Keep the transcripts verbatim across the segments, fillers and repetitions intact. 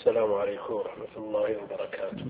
السلام عليكم ورحمة الله وبركاته.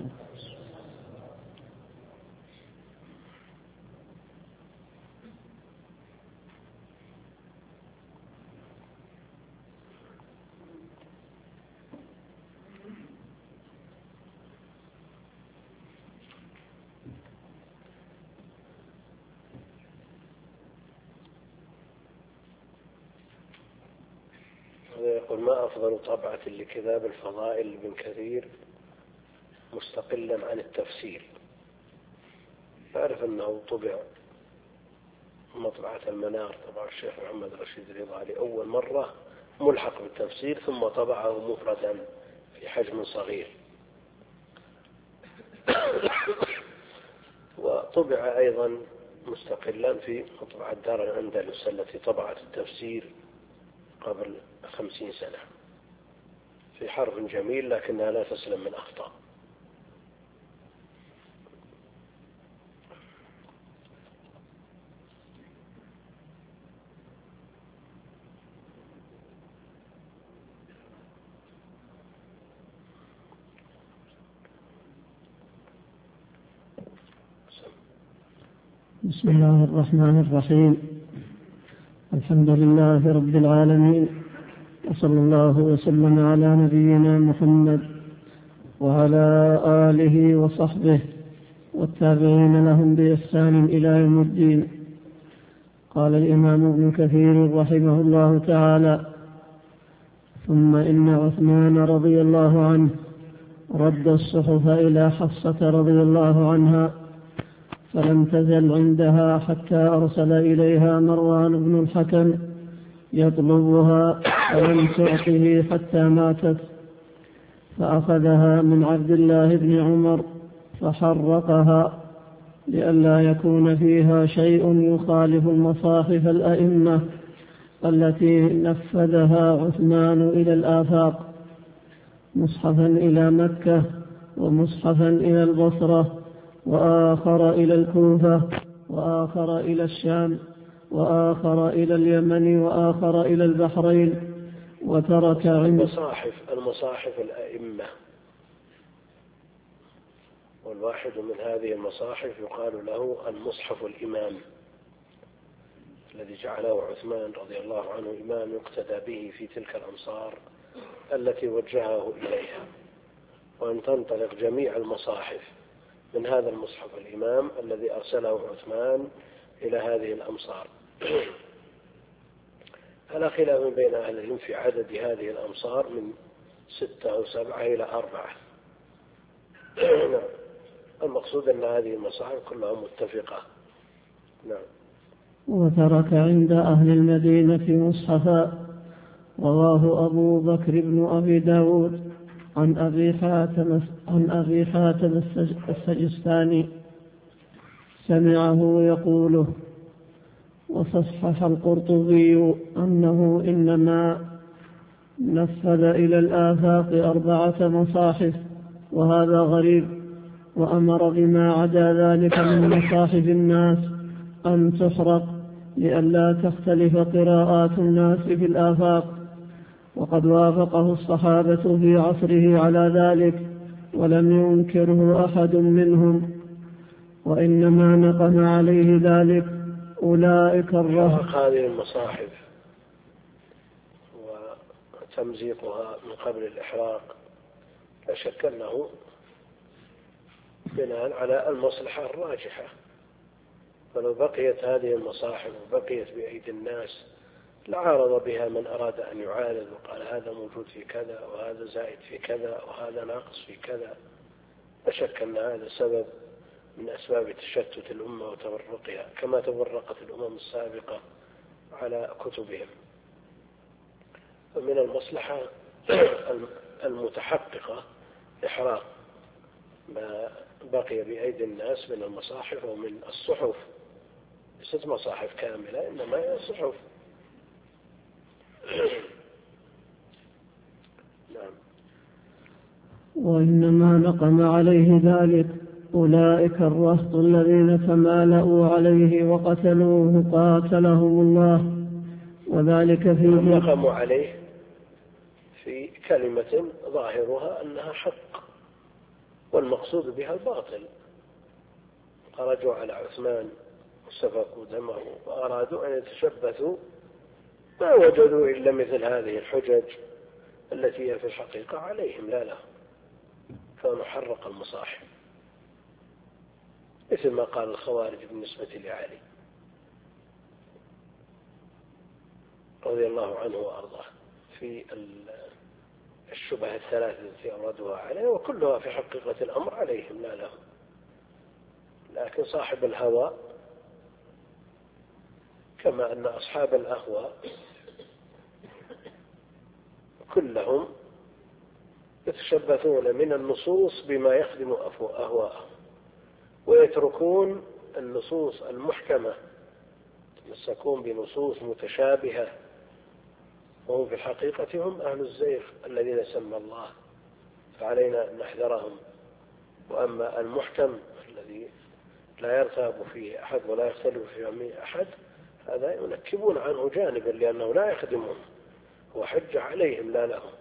يقول: ما أفضل طبعة لكتاب الفضائل لابن كثير مستقلا عن التفسير؟ أعرف أنه طبع مطبعة المنار، طبع الشيخ محمد رشيد رضا لأول مرة ملحق بالتفسير، ثم طبعه مفردا في حجم صغير، وطبع أيضا مستقلا في مطبعة دار الأندلس التي طبعت التفسير قبل خمسين سنة في حرف جميل لكنها لا تسلم من أخطاء. بسم الله الرحمن الرحيم. الحمد لله رب العالمين، وصلى الله وسلم على نبينا محمد وعلى آله وصحبه والتابعين لهم بإحسان إلى يوم الدين. قال الإمام ابن كثير رحمه الله تعالى: ثم إن عثمان رضي الله عنه رد الصحف إلى حفصة رضي الله عنها، فلم تزل عندها حتى أرسل إليها مروان بن الحكم يطلبها، فلم تعطه حتى ماتت، فأخذها من عبد الله بن عمر فحرقها لئلا يكون فيها شيء يخالف المصاحف الأئمة التي نفذها عثمان إلى الآفاق، مصحفا إلى مكة ومصحفا إلى البصرة وآخر إلى الكوفة وآخر إلى الشام وآخر إلى اليمن وآخر إلى البحرين، وترك عند المصاحف المصاحف الأئمة، والواحد من هذه المصاحف يقال له المصحف الإمام الذي جعله عثمان رضي الله عنه إمام يقتدى به في تلك الأمصار التي وجهه إليها، وأن تنطلق جميع المصاحف من هذا المصحف الإمام الذي أرسله عثمان إلى هذه الأمصار. على خلاف بين أهل العلم في عدد هذه الأمصار، من ستة أو سبعة إلى أربعة. المقصود أن هذه المصاحف كلها متفقة. نعم. وترك عند أهل المدينة مصحفا. رواه أبو بكر بن أبي داود عن أبي حاتم عن أبي حاتم السجستاني سمعه يقوله. وصحح القرطبي أنه إنما نفذ إلى الآفاق أربعة مصاحف، وهذا غريب، وأمر بما عدا ذلك من مصاحف الناس أن تحرق لئلا تختلف قراءات الناس في الآفاق، وقد وافقه الصحابة في عصره على ذلك ولم ينكره أحد منهم، وإنما نقم عليه ذلك أولئك الرهط. هذه المصاحف وتمزيقها من قبل الإحراق لا شك أنه بناء على المصلحة الراجحة، فلو بقيت هذه المصاحف وبقيت بأيدي الناس لعارض بها من أراد أن يعارض وقال هذا موجود في كذا وهذا زائد في كذا وهذا ناقص في كذا. لا شك أن هذا سبب من أسباب تشتت الأمة وتفرقها، كما تفرقت الأمم السابقة على كتبهم. فمن المصلحة المتحققة إحراق ما بقي بأيدي الناس من المصاحف ومن الصحف، ليست مصاحف كاملة إنما هي صحف. نعم. وإنما نقم عليه ذلك أولئك الرهط الذين تمالأوا عليه وقتلوه قاتلهم الله، وذلك في نقموا عليه في في كلمة ظاهرها أنها حق والمقصود بها الباطل. خرجوا على عثمان وسفكوا دمه وأرادوا أن يتشبثوا، ما وجدوا إلا مثل هذه الحجج التي هي في الحقيقة عليهم لا لا، كانوا حرق المصاحف مثل ما قال الخوارج بالنسبة لعلي رضي الله عنه وأرضاه في الشبهة الثلاثة التي أوردوها عليه، وكلها في حقيقة الأمر عليهم لا لهم. لكن صاحب الهوى كما أن أصحاب الأهواء كلهم يتشبثون من النصوص بما يخدم أهواءهم، ويتركون النصوص المحكمة، يمسكون بنصوص متشابهة، وهم في الحقيقة هم أهل الزيغ الذين سمى الله، فعلينا أن نحذرهم. وأما المحكم الذي لا يرتاب فيه أحد ولا يختلف فيه أحد، هذا ينكبون عنه جانبا لأنه لا يخدمهم، هو حجة عليهم لا لهم.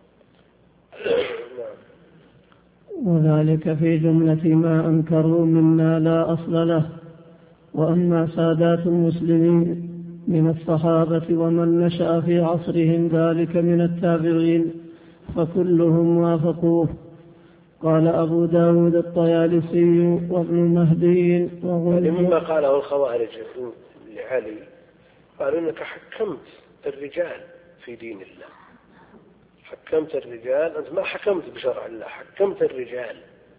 وذلك في جملة ما أنكروا مما لا أصل له. وأما سادات المسلمين من الصحابة ومن نشأ في عصرهم ذلك من التابعين فكلهم وافقوه. قال أبو داود الطيالسي وابن مهدي وغيره مما قاله الخوارج لعلي، قالوا إنك حكمت الرجال في دين الله، حكمت الرجال، أنت ما حكمت بشرع الله، حكمت الرجال.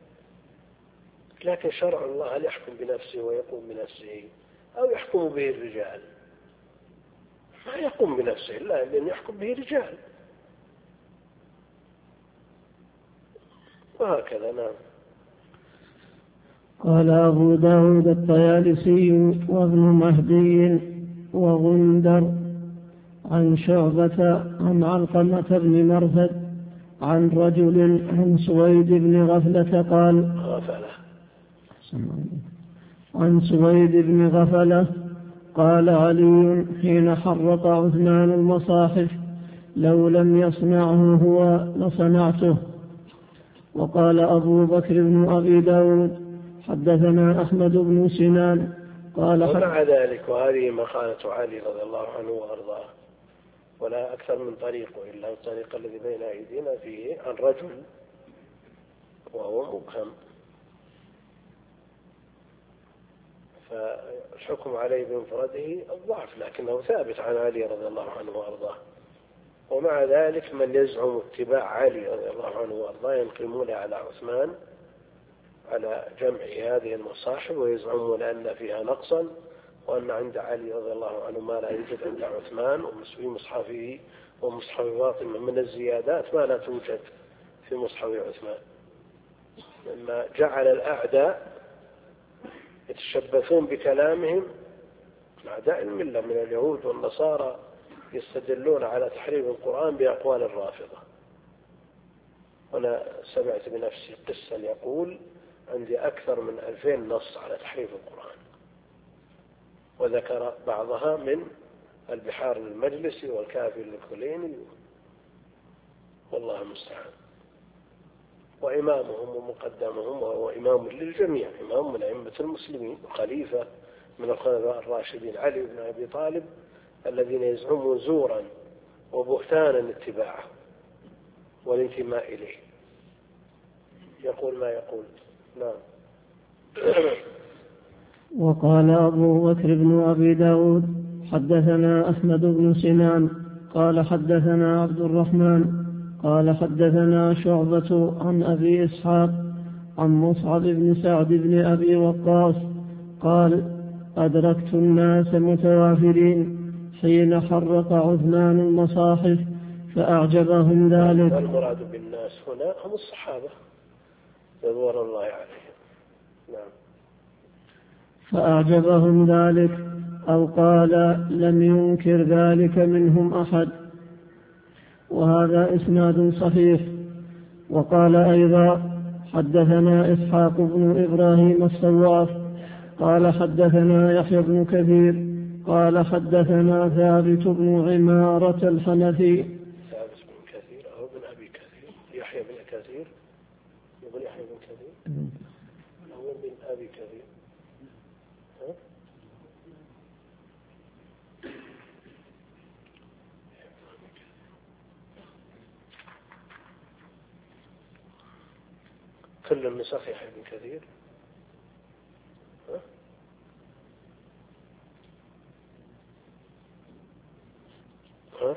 لكن شرع الله هل يحكم بنفسه ويقوم بنفسه أو يحكم به الرجال؟ ما يقوم بنفسه إلا لأن يحكم به رجال، وهكذا. نعم. قال أبو داود الطيالسي وابن مهدي وغندر عن شعبة عن علقمة بن مرثد عن رجل عن سويد بن غفلة قال غفلة عن سويد بن غفلة قال علي حين حرق عثمان المصاحف لو لم يصنعه هو لصنعته. وقال أبو بكر بن أبي داود حدثنا أحمد بن سنان قال ومع ذلك وهذه مقالة علي رضي الله عنه وأرضاه، ولا أكثر من طريق إلا الطريق الذي بين أيدينا فيه عن رجل وهو مبهم، فالحكم عليه بمفرده الضعف، لكنه ثابت عن علي رضي الله عنه وأرضاه. ومع ذلك من يزعم اتباع علي رضي الله عنه وأرضاه ينقمون على عثمان على جمع هذه المصاحف، ويزعمون أن فيها نقصا، وأن عند علي رضي الله عنه ما لا يوجد عند عثمان، وفي مصحفه ومصحف فاطمة من الزيادات ما لا توجد في مصحف عثمان، لما جعل الأعداء يتشبثون بكلامهم، أعداء الملة من اليهود والنصارى يستدلون على تحريف القرآن بأقوال الرافضة. وأنا سمعت بنفسي قصة يقول عندي أكثر من ألفين نص على تحريف القرآن، وذكر بعضها من البحار للمجلس والكافي للكليني، والله المستعان. وإمامهم ومقدمهم وهو إمام للجميع، إمام من أئمة المسلمين وخليفة من الخلفاء الراشدين علي بن أبي طالب، الذين يزعمون زورا وبهتانا اتباعه والانتماء إليه، يقول ما يقول. نعم. وقال أبو بكر بن أبي داود حدثنا أحمد بن سنان قال حدثنا عبد الرحمن قال حدثنا شعبة عن أبي إسحاق عن مصعب بن سعد بن أبي وقاص قال أدركت الناس متوافرين حين حرق عثمان المصاحف فأعجبهم ذلك. والمراد بالناس هنا هم الصحابة رضوان الله عليهم. نعم. فأعجبهم ذلك أو قال لم ينكر ذلك منهم أحد، وهذا إسناد صحيح. وقال أيضا حدثنا إسحاق بن إبراهيم الصواف قال حدثنا يحيى بن كثير قال حدثنا ثابت بن عمارة الحنفي ثابت بن كثير أو كثير، يقول يحيى بن كثير هو بن أبي كثير. ها؟ كل النسخ يحيى بن كثير. ها؟ ها؟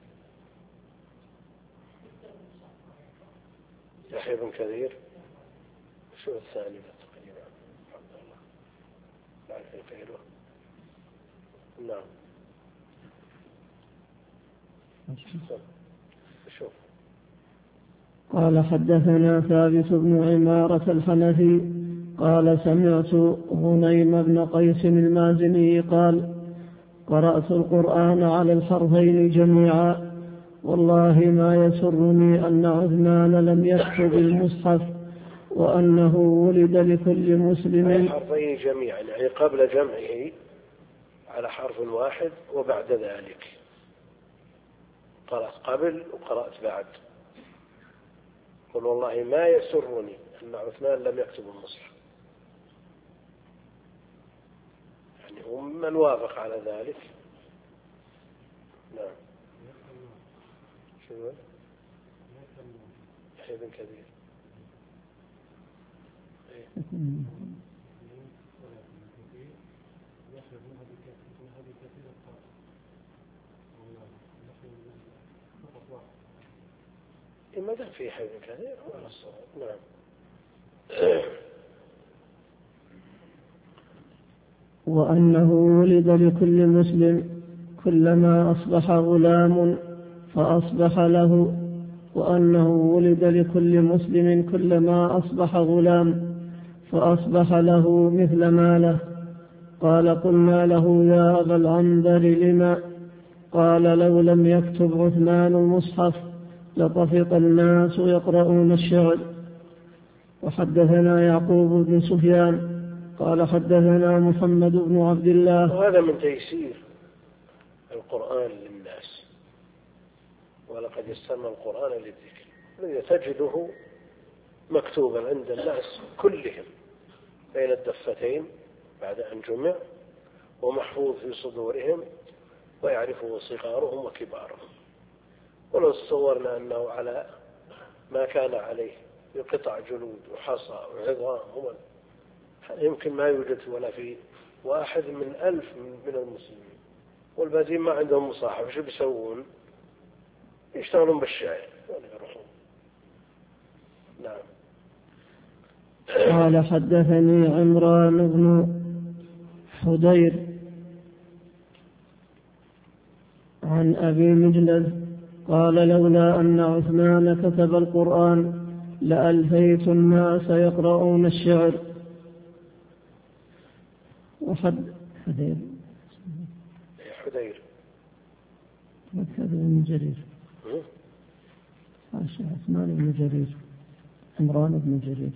يحيى بن كثير. شو الثاني تقريبا؟ الحمد لله لا أعرف غيره. نعم شوف. قال حدثنا ثابت بن عمارة الحنفي قال سمعت غنيم بن قيس المازني قال قرأت القرآن على الحرفين جميعا والله ما يسرني أن عثمان لم يكتب المصحف وأنه ولد لكل مسلم. على الحرفين جميعا يعني قبل جمعه على حرف واحد وبعد ذلك. قرأت قبل وقرأت بعد. قل والله ما يسرني أن عثمان لم يكتب المصحف، يعني هو من وافق على ذلك. نعم شو يحيى بن كثير. ما دام في يحيى بن كثير هو على الصواب. نعم. وأنه ولد لكل مسلم كلما أصبح غلام فأصبح له وأنه ولد لكل مسلم كلما أصبح غلام فأصبح له مثل ما له. قال قلنا له يا أبا العنبر لما؟ قال لو لم يكتب عثمان المصحف لطفق الناس يقرؤون الشعر. وحدثنا يعقوب بن سفيان قال حدثنا محمد بن عبد الله. وهذا من تيسير القرآن للناس، ولقد يسرنا القرآن للذكر، الذي تجده مكتوبا عند الناس كلهم بين الدفتين بعد أن جمع، ومحفوظ في صدورهم ويعرفه صغارهم وكبارهم. ولو تصورنا أنه على ما كان عليه بقطع جلود وحصى وعظام يمكن ما يوجد ولا في واحد من ألف من المسلمين، والباقيين ما عندهم مصاحف، شو بيسوون؟ يشتغلون بالشعر ولا يروحون. نعم. قال حدثني عمران بن حدير عن أبي مجلد قال لولا أن عثمان كتب القرآن لألفيت الناس يقرؤون الشعر. وحد حدير حدير مكتب بن جرير عثمان بن جرير عمران بن جرير.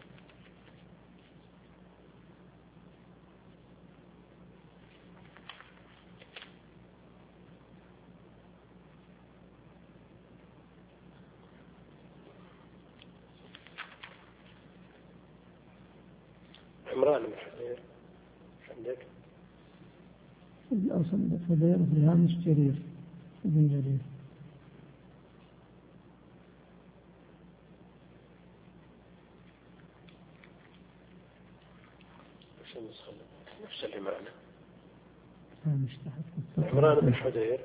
عمران بن حدير عندك؟ الأصل حدير في هامش جرير بن جرير. نفس اللي معنا. عمران بن حدير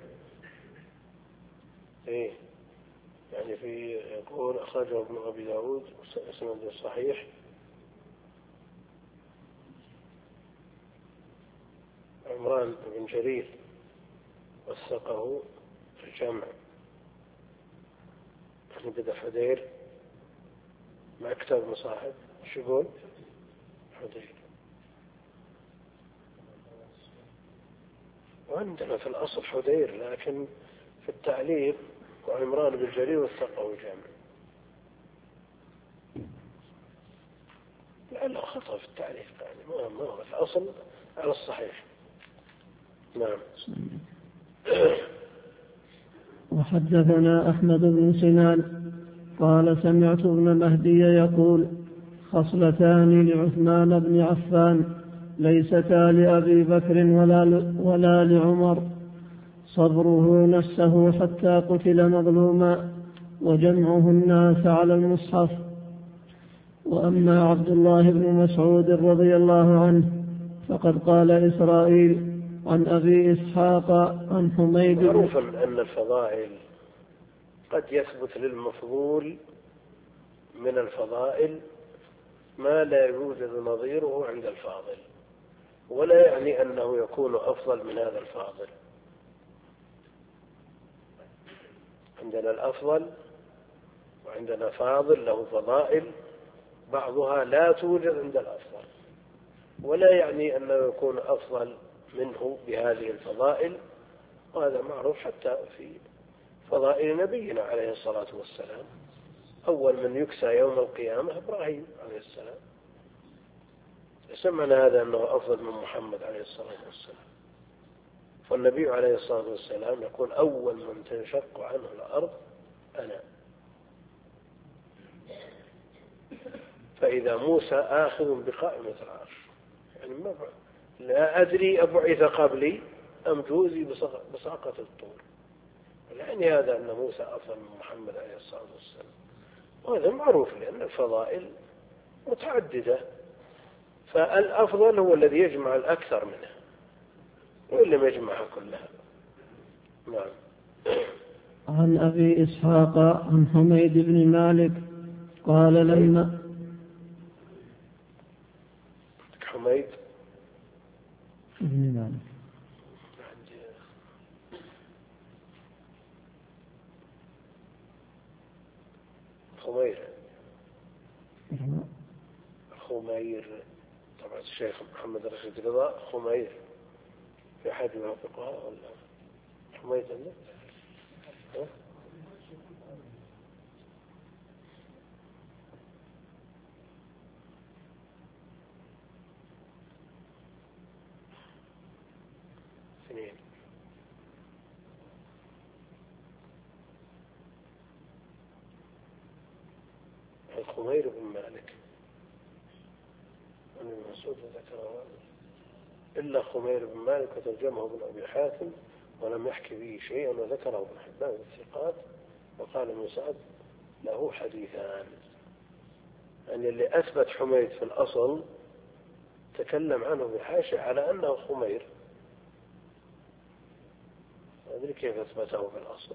ايه يعني في يقول أخرجه ابن أبي داود سنده صحيح عمران بن جرير وثقه الجمع. يعني بدأ حدير مع كتاب مصاحب شو يقول حدير. وعندنا في الأصل حدير، لكن في التعليق وعمران بن جرير وثقه الجمع. لعله خطأ في التعليق، يعني ما هو الأصل على الصحيح. نعم. وحدثنا أحمد بن سنان قال سمعت ابن مهدي يقول خصلتان لعثمان بن عفان ليستا لأبي بكر ولا, ولا لعمر: صبره نفسه حتى قتل مظلوما، وجمعه الناس على المصحف. وأما عبد الله بن مسعود رضي الله عنه فقد قال إسرائيل عن أبي إسحاق عن حميد. معروف أن الفضائل قد يثبت للمفضول من الفضائل ما لا يوجد نظيره عند الفاضل، ولا يعني أنه يكون أفضل من هذا الفاضل. عندنا الأفضل وعندنا فاضل له فضائل بعضها لا توجد عند الأفضل، ولا يعني أنه يكون أفضل منه بهذه الفضائل، وهذا معروف حتى في فضائل نبينا عليه الصلاة والسلام. أول من يكسى يوم القيامة إبراهيم عليه السلام، سمعنا هذا أنه أفضل من محمد عليه الصلاة والسلام. والنبي عليه الصلاة والسلام يقول أول من تنشق عنه الأرض أنا. فإذا موسى آخذ بقائمة العرش، يعني ما لا أدري أبعث قبلي أم جوزي بساقة الطور، يعني هذا أن موسى أفضل من محمد عليه الصلاة والسلام، وهذا معروف لأن الفضائل متعددة، فالأفضل هو الذي يجمع الأكثر منها وإن لم يجمعها كلها. نعم. عن أبي إسحاق عن حميد بن مالك قال لما حميد بن مالك خمير خمير طبعا الشيخ محمد رشيد رضا خمير في أحد يوافقها ولا حميد عندك؟ ها؟ اثنين. خمير بن مالك عن ابن مسعود ذكره إلا خمير بن مالك وترجمه ابن أبي حاتم ولم يحكي به شيئا، وذكره ابن حبان الثقات، وقال ابن سعد له حديثان. يعني اللي أثبت حميد في الأصل تكلم عنه بالحاشية على أنه خمير، ما أدري كيف أثبته في الأصل.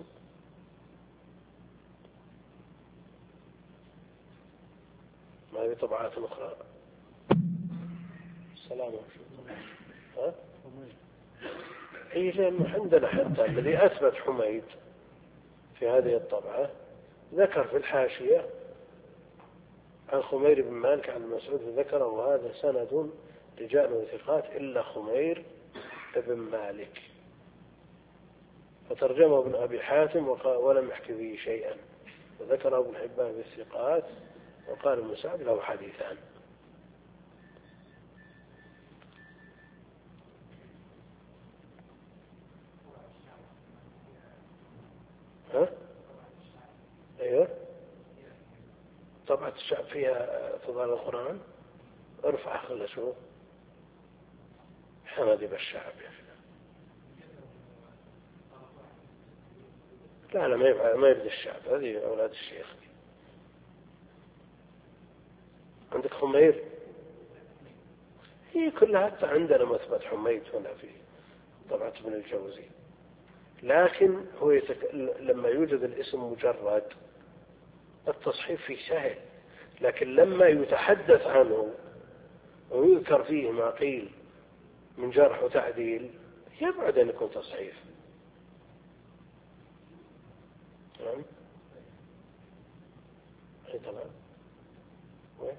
ما هي طبعات أخرى. السلام عليكم. ها؟ هي لأن عندنا حتى الذي أثبت حميد في هذه الطبعة ذكر في الحاشية عن خمير بن مالك عن مسعود ذكره، وهذا سند رجال ثقات إلا خمير بن مالك، فترجمه ابن أبي حاتم ولم يحكي به شيئا، وذكره ابن حبان بالثقات، وقال ابن سعد له حديثان. ها؟ أيوه طبعة الشعب فيها فضال القرآن، ارفع خلى شو حمدي بالشعب يا أخي. لا لا ما يبقى ما يبدأ الشعب، هذه أولاد الشيخ. عندك خمير هي كلها حتى عندنا مثبت حميد هنا في طبعة ابن الجوزي، لكن هو يتك... لما يوجد الاسم مجرد التصحيف فيه سهل، لكن لما يتحدث عنه ويذكر فيه ما قيل من جرح وتعديل يبعد أن يكون تصحيف. تمام؟ أي طبعا وين؟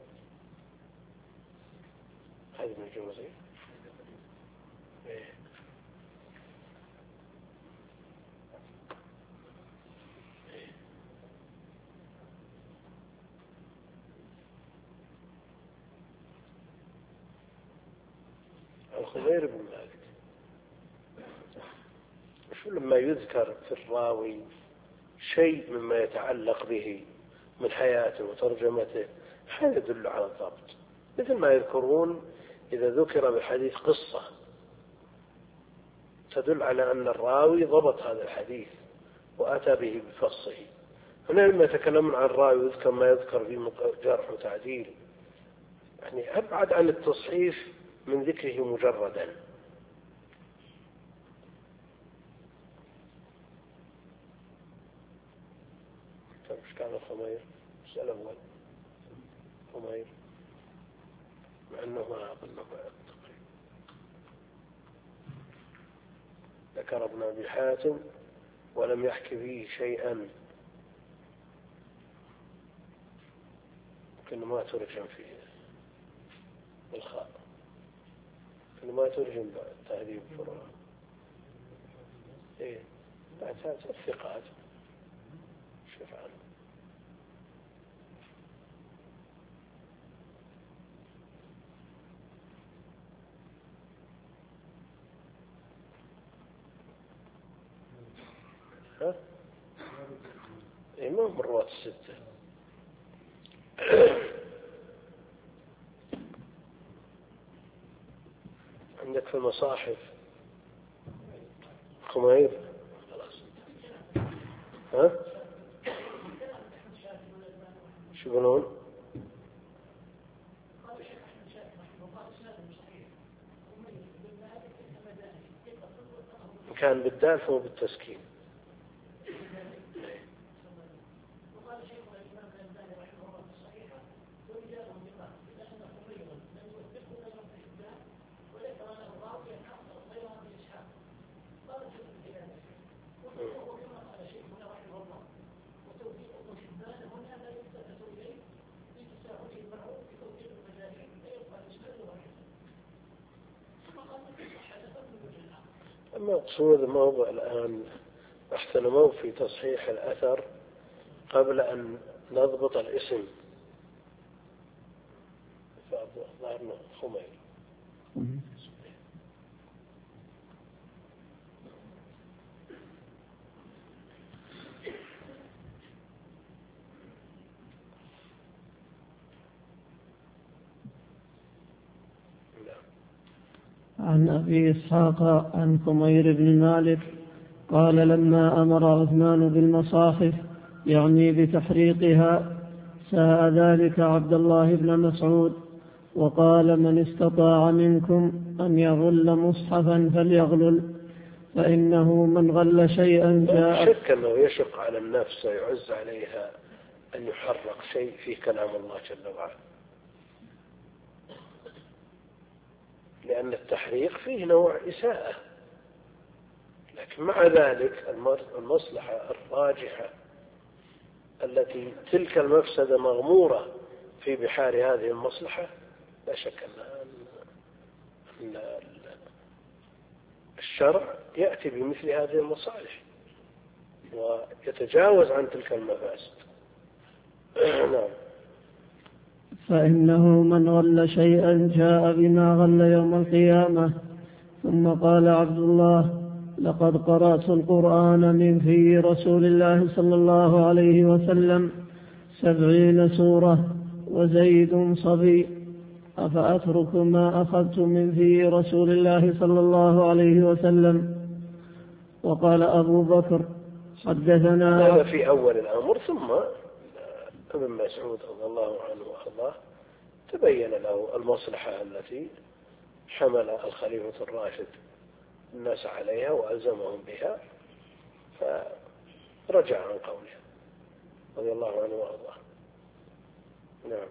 هذا ابن الجوزي. إيه. خمير بن مالك شو لما يذكر في الراوي شيء مما يتعلق به من حياته وترجمته، هذا يدل على الضبط. مثل ما يذكرون إذا ذكر بالحديث قصة تدل على أن الراوي ضبط هذا الحديث وأتى به بفصه. هنا لما يتكلمون عن الراوي ويذكر ما يذكر في جرح وتعديل، يعني أبعد عن التصحيف من ذكره مجردا. طيب إيش كان الخمير؟ السؤال الأول خمير، مع أنه ما أظنه بعد ذكر ابن أبي حاتم ولم يحكي فيه شيئا، لكنه ما ترجم فيه بالخاء، لكنه ما ترجم تهذيب فروع. إيه بعد هذا الثقات شوف عنه. ها؟ إيه ما من رواة الستة. عندك في المصاحف خمير خلاص. ها؟ شو يقولون؟ كان بالدال فهو بالتسكين. المقصود موضوع الآن احترموا في تصحيح الأثر قبل أن نضبط الاسم، فظهرنا خمير. عن أبي إسحاق عن خمير بن مالك قال لما أمر عثمان بالمصاحف يعني بتحريقها ساء ذلك عبد الله بن مسعود وقال من استطاع منكم أن يغل مصحفا فليغلل فإنه من غل شيئا جاء. شك أنه يشق على النفس ويعز عليها أن يحرق شيء في كلام الله جل وعلا، لأن التحريق فيه نوع إساءة، لكن مع ذلك المصلحة الراجحة التي تلك المفسدة مغمورة في بحار هذه المصلحة لا شك أن الشرع يأتي بمثل هذه المصالح ويتجاوز عن تلك المفاسد. نعم. فإنه من غل شيئا جاء بما غل يوم القيامة. ثم قال عبد الله لقد قرأت القرآن من في رسول الله صلى الله عليه وسلم سبعين سورة وزيد صبي أفأترك ما أخذت من في رسول الله صلى الله عليه وسلم. وقال أبو بكر حدثنا. هذا في أول الأمر، ثم ابن مسعود رضي الله عنه وأرضاه تبين له المصلحة التي حمل الخليفة الراشد الناس عليها وألزمهم بها فرجع عن قوله رضي الله عنه وأرضاه. نعم.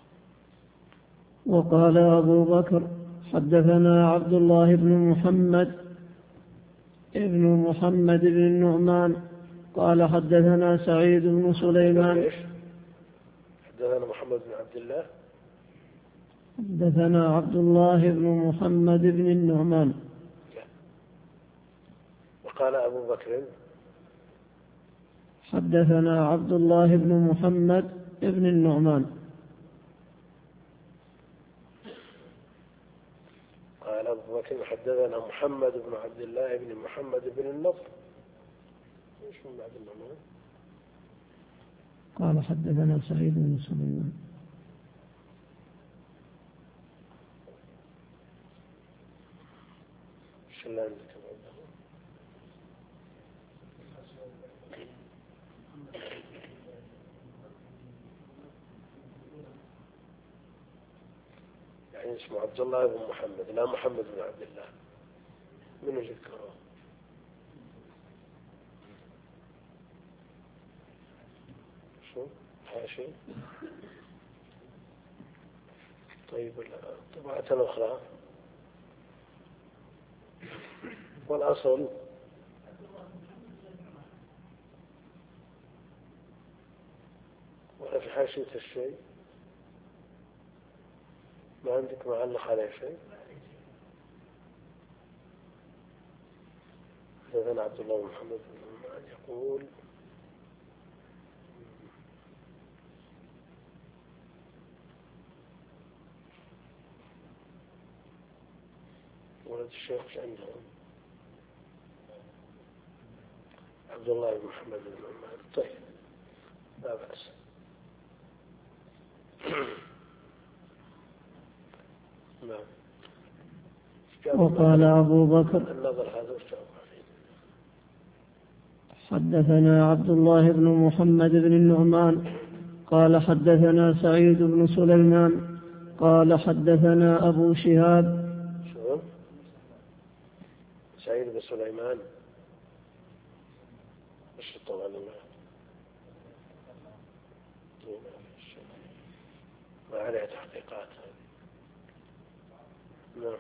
وقال أبو بكر حدثنا عبد الله بن محمد ابن محمد بن النعمان قال حدثنا سعيد بن سليمان. حدثنا محمد بن عبد الله. حدثنا عبد الله بن محمد بن النعمان. وقال أبو بكر حدثنا عبد الله بن محمد بن النعمان. قال أبو بكر حدثنا محمد بن عبد الله بن محمد بن النضر. ايش من بعد النعمان؟ قال حدثنا سعيد بن سليمان. يعني اسمه عبد الله بن محمد، لا محمد بن عبد الله. من ذكره؟ شو حاشي؟ طيب الطبعة الأخرى والأصل ولا في حاشية الشيء؟ ما عندك معلق عليه شيء؟ حدثنا عبد الله بن محمد بن عمان يقول ولد الشيخ عندهم عبد الله بن محمد بن عمان. طيب لا بأس. وقال أبو بكر النظر هذا حدثنا عبد الله بن محمد بن النعمان قال حدثنا سعيد بن سليمان قال حدثنا أبو شهاب. شو سعيد بن سليمان مش طبعا ما عليه تحقيقات. نعم.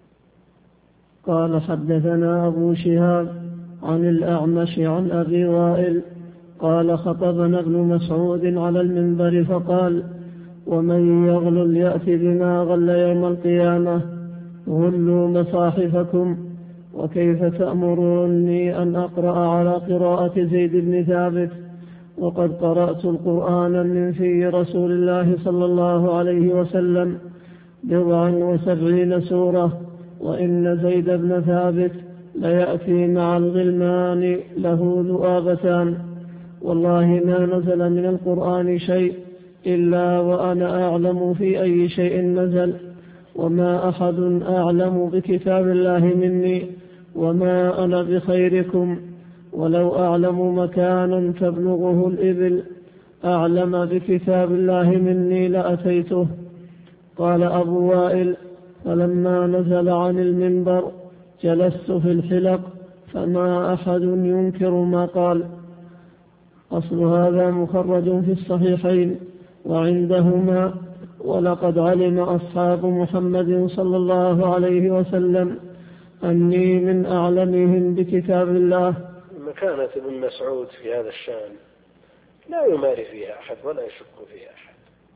قال حدثنا أبو شهاب عن الأعمش عن أبي وائل قال خطبنا ابن مسعود على المنبر فقال ومن يغلل يأتي بما غل يوم القيامة غلوا مصاحفكم وكيف تأمروني أن أقرأ على قراءة زيد بن ثابت وقد قرأت القرآن من في رسول الله صلى الله عليه وسلم بضع وسبعين سورة وإن زيد بن ثابت ليأتي مع الغلمان له ذؤابتان والله ما نزل من القرآن شيء إلا وأنا أعلم في أي شيء نزل وما أحد أعلم بكتاب الله مني وما أنا بخيركم ولو أعلم مكانا تبلغه الإبل أعلم بكتاب الله مني لأتيته. قال أبو وائل فلما نزل عن المنبر جلست في الحلق فما أحد ينكر ما قال. أصل هذا مخرج في الصحيحين وعندهما ولقد علم أصحاب محمد صلى الله عليه وسلم أني من أعلمهم بكتاب الله. مكانة ابن مسعود في هذا الشأن لا يماري فيها أحد ولا يشك فيها أحد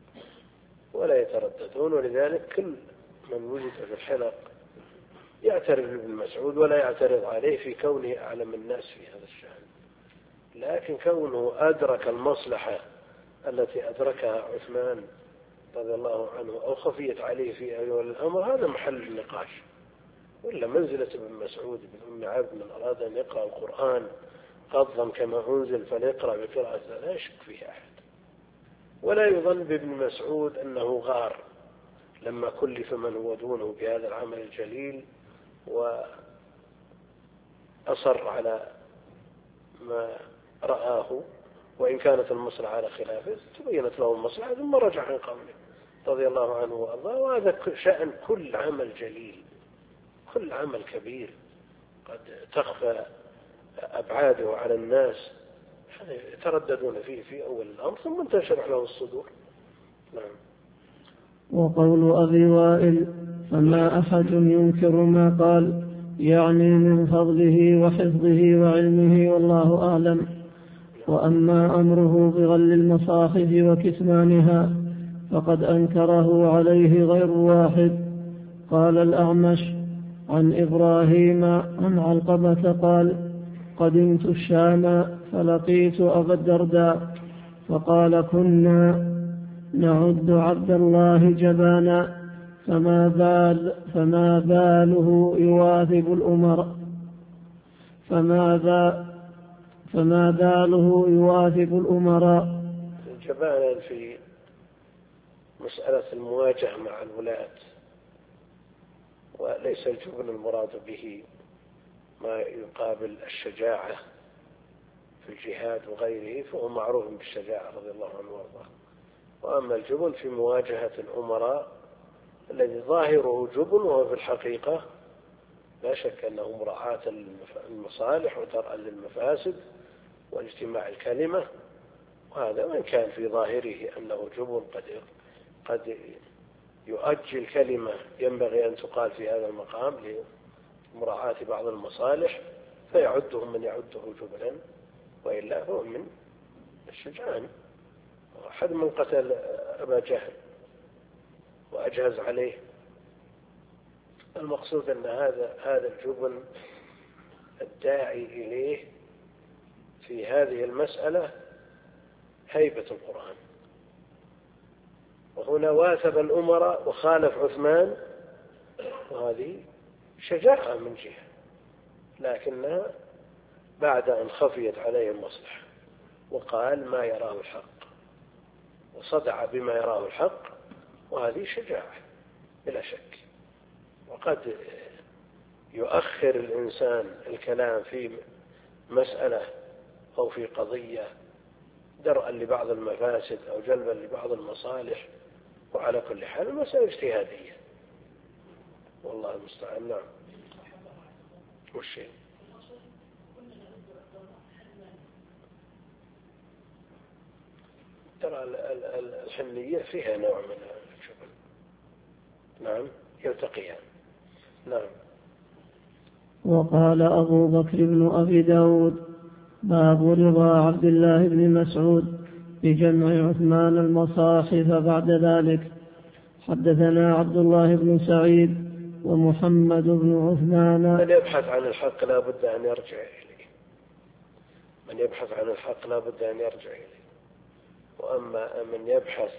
ولا يترددون، ولذلك كل من وجد في الحلق يعترف بابن مسعود ولا يعترض عليه في كونه أعلم الناس في هذا الشأن. لكن كونه أدرك المصلحة التي أدركها عثمان رضي الله عنه أو خفيت عليه في أول الأمر هذا محل النقاش. ولا منزلة ابن مسعود بن أم عبد من أراد أن يقرأ القرآن قضا كما أنزل فليقرأ بقراءة لا يشك فيه أحد، ولا يظن بابن مسعود أنه غار لما كلف من هو دونه بهذا العمل الجليل وأصر على ما رآه وإن كانت المصلحة على خلافه تبينت له المصلحة ثم رجع عن قوله رضي الله عنه وأرضاه. وهذا شأن كل عمل جليل، كل عمل كبير قد تخفى أبعاده على الناس يترددون فيه في أول الأمر ثم تنشرح له الصدور. نعم. وقول أبي وائل فما أحد ينكر ما قال يعني من فضله وحفظه وعلمه والله أعلم. وأما أمره بغل المصاحف وكتمانها فقد أنكره عليه غير واحد. قال الأعمش عن إبراهيم عن علقمة قال قدمت الشام فلقيت أبا الدرداء فقال كنا نعد عبد الله جبانا فما بال فما باله يواثب الأمراء فما بال فما باله يواثب الأمراء جبانا في مسألة المواجهة مع الولاة، وليس الجبن المراد به ما يقابل الشجاعة في الجهاد وغيره، فهو معروف بالشجاعة رضي الله عنه وارضاه. وأما الجبن في مواجهة الأمراء الذي ظاهره جبن وهو في الحقيقة لا شك أنه مراعاة المصالح ودرءا للمفاسد واجتماع الكلمة، وهذا من كان في ظاهره أنه جبن قد قد يؤجل كلمة ينبغي أن تقال في هذا المقام لمراعاة بعض المصالح فيعدهم من يعده جبنا، وإلا هو من الشجعان. أحد من قتل أبا جهل وأجهز عليه. المقصود أن هذا هذا الجبن الداعي إليه في هذه المسألة هيبة القرآن، وهنا واثب الأمراء وخالف عثمان، وهذه شجاعة من جهة، لكنها بعد أن خفيت عليه المصلحة وقال ما يراه الحق وصدع بما يراه الحق، وهذه شجاعة بلا شك. وقد يؤخر الإنسان الكلام في مسألة أو في قضية درءا لبعض المفاسد أو جلبا لبعض المصالح، وعلى كل حال المسألة اجتهادية والله المستعان. نعم. والشيء ترى الحنية فيها نوع من الجبن. نعم يلتقيان. نعم. وقال أبو بكر بن أبي داود باب رضا عبد الله بن مسعود بجمع عثمان المصاحف بعد ذلك. حدثنا عبد الله بن سعيد ومحمد بن عثمان. من يبحث عن الحق لا بد أن يرجع إليه، من يبحث عن الحق لا بد أن يرجع إليه. وأما من يبحث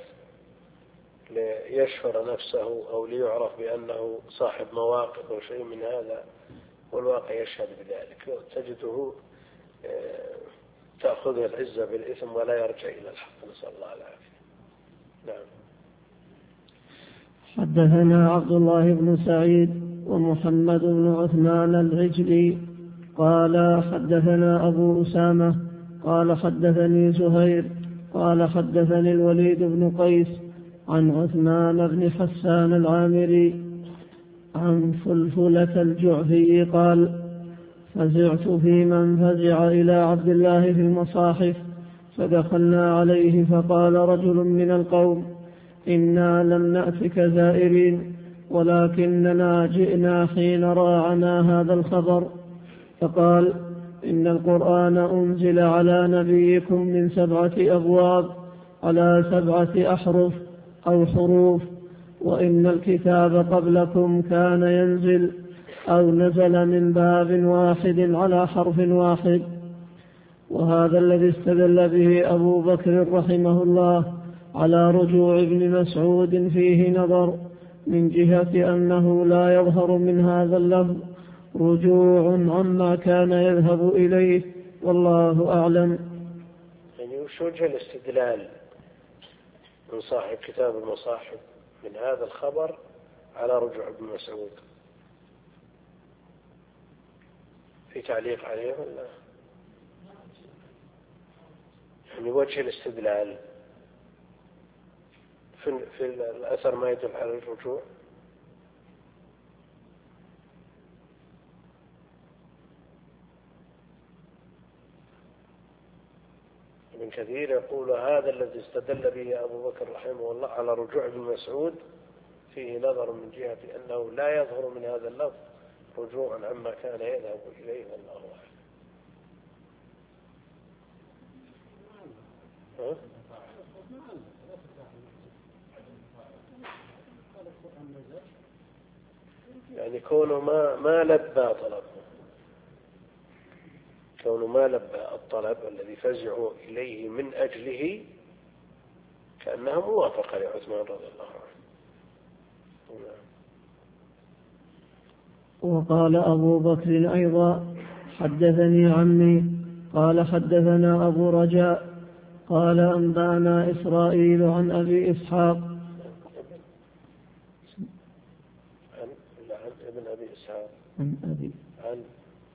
ليشفر نفسه أو ليعرف بأنه صاحب مواقف أو شيء من هذا والواقع يشهد بذلك، تجده تأخذه العزة بالإثم ولا يرجع إلى الحق، نسأل الله العافية. نعم. حدثنا عبد الله بن سعيد ومحمد بن عثمان العجلي قال حدثنا أبو أسامة قال حدثني زهير قال حدثني الوليد بن قيس عن عثمان بن حسان العامري عن فلفلة الجعفي قال فزعت في من فزع إلى عبد الله في المصاحف، فدخلنا عليه فقال رجل من القوم إنا لم نأتك زائرين ولكننا جئنا حين راعنا هذا الخبر، فقال إن القرآن أنزل على نبيكم من سبعة أبواب على سبعة أحرف أو حروف، وإن الكتاب قبلكم كان ينزل أو نزل من باب واحد على حرف واحد. وهذا الذي استدل به أبو بكر رحمه الله على رجوع ابن مسعود فيه نظر، من جهة أنه لا يظهر من هذا اللفظ رجوع عما كان يذهب إليه، والله أعلم. يعني وش وجه الاستدلال من صاحب كتاب المصاحف من هذا الخبر على رجوع ابن مسعود؟ في تعليق عليه ولا؟ يعني وجه الاستدلال في, في الأثر ما يدل على الرجوع. ابن كثير يقول هذا الذي استدل به أبو بكر رحمه الله على رجوع ابن مسعود فيه نظر من جهة أنه لا يظهر من هذا اللفظ رجوعا عما كان يذهب إليه، والله أعلم. ها؟ يعني كونه ما ما لبى طلبه، كونه ما لبى الطلب الذي فزعوا إليه من أجله كأنها موافقة لعثمان رضي الله عنه. وقال أبو بكر أيضا حدثني عمي قال حدثنا أبو رجاء قال أنبأنا إسرائيل عن أبي إسحاق عن عن ابن أبي إسحاق عن أبي عن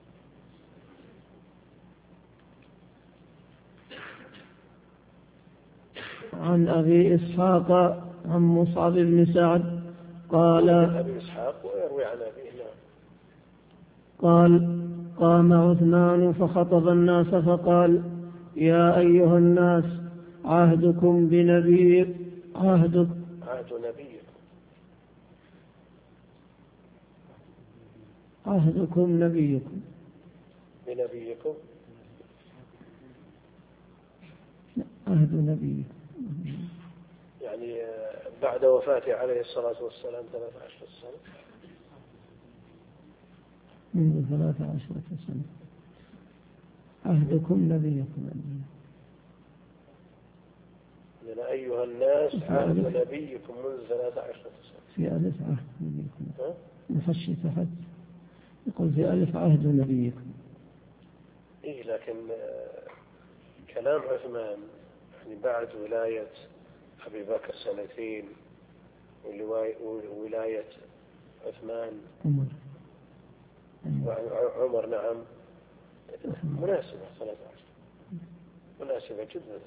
عن أبي إسحاق عن مصعب بن سعد قال أبي إسحاق ويروي عن أبيه. قال قام عثمان فخطب الناس فقال يا أيها الناس عهدكم بنبي عهد عهد نبيكم عهدكم نبيكم بنبيكم عهد نبيكم يعني بعد وفاته عليه الصلاة والسلام ثلاث عشرة سنة منذ ثلاث عشرة سنة عهدكم نبيكم. من أيها الناس عهد نبيكم منذ ثلاث عشرة سنة. في ألف عهد نبيكم محشي تحت يقول في ألف عهد نبيكم. إيه لكن كلام عثمان يعني بعد ولاية أبي بكر سنتين وولاية عثمان عمر عمر نعم مناسبة ثلاثة عشر مناسبة جدا.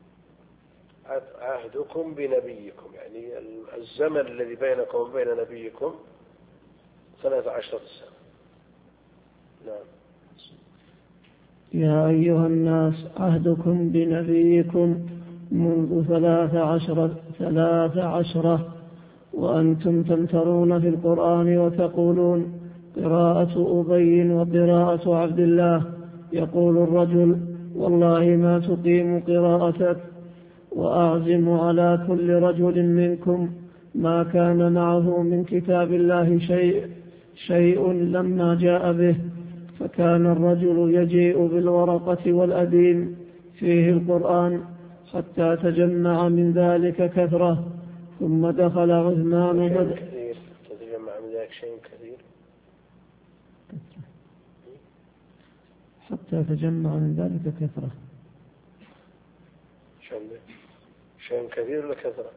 عهدكم بنبيكم يعني الزمن الذي بينكم وبين نبيكم ثلاثة عشرة سنة. نعم. يا أيها الناس عهدكم بنبيكم منذ ثلاث عشرة ثلاث عشرة وأنتم تمترون في القرآن وتقولون قراءة أبي وقراءة عبد الله. يقول الرجل والله ما تقيم قراءتك وأعزم على كل رجل منكم ما كان معه من كتاب الله شيء شيء لما جاء به. فكان الرجل يجيء بالورقة والأديم فيه القرآن حتى تجمع من ذلك كثرة. ثم دخل عثمان كثير تجمع من ذلك شيء كثير حتى تجمع من ذلك كثرة. شيء كثير ولا كثرة؟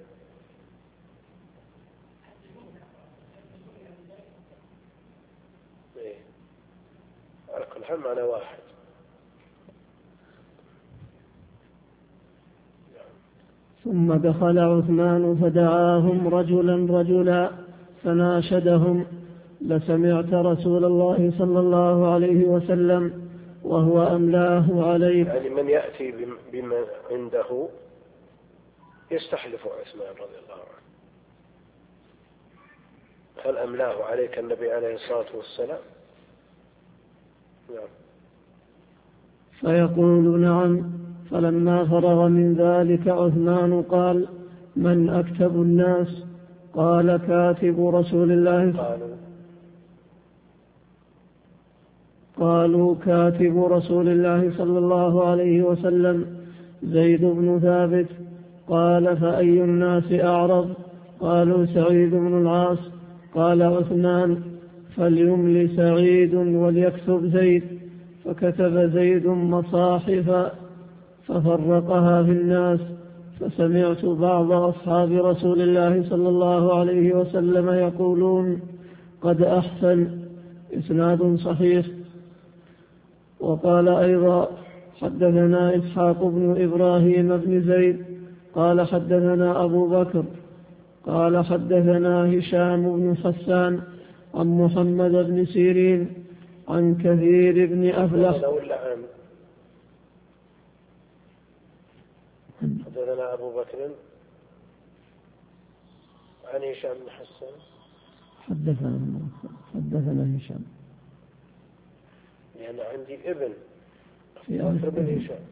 إيه على كل حال معنى واحد. ثم دخل عثمان فدعاهم رجلا رجلا فناشدهم لسمعت رسول الله صلى الله عليه وسلم وهو أملاه عليك. يعني من يأتي بما عنده يستحلف عثمان رضي الله عنه. هل أملاه عليك النبي عليه الصلاة والسلام؟ نعم. فيقول نعم. فلما فرغ من ذلك عثمان قال من أكتب الناس؟ قال كاتب رسول الله. قالوا قالوا كاتب رسول الله صلى الله عليه وسلم زيد بن ثابت. قال فأي الناس أعرض؟ قالوا سعيد بن العاص. قال عثمان فليمل سعيد وليكتب زيد. فكتب زيد مصاحف ففرقها في الناس. فسمعت بعض أصحاب رسول الله صلى الله عليه وسلم يقولون قد أحسن إسناد صحيح. وقال أيضا حدثنا إسحاق بن إبراهيم بن زيد قال حدثنا أبو بكر قال حدثنا هشام بن حسان عن محمد بن سيرين عن كثير بن أفلح. حدثنا أبو بكر عن هشام بن حسان حدثنا حدثنا هشام يعني عندي ابن في ألف ابن هشام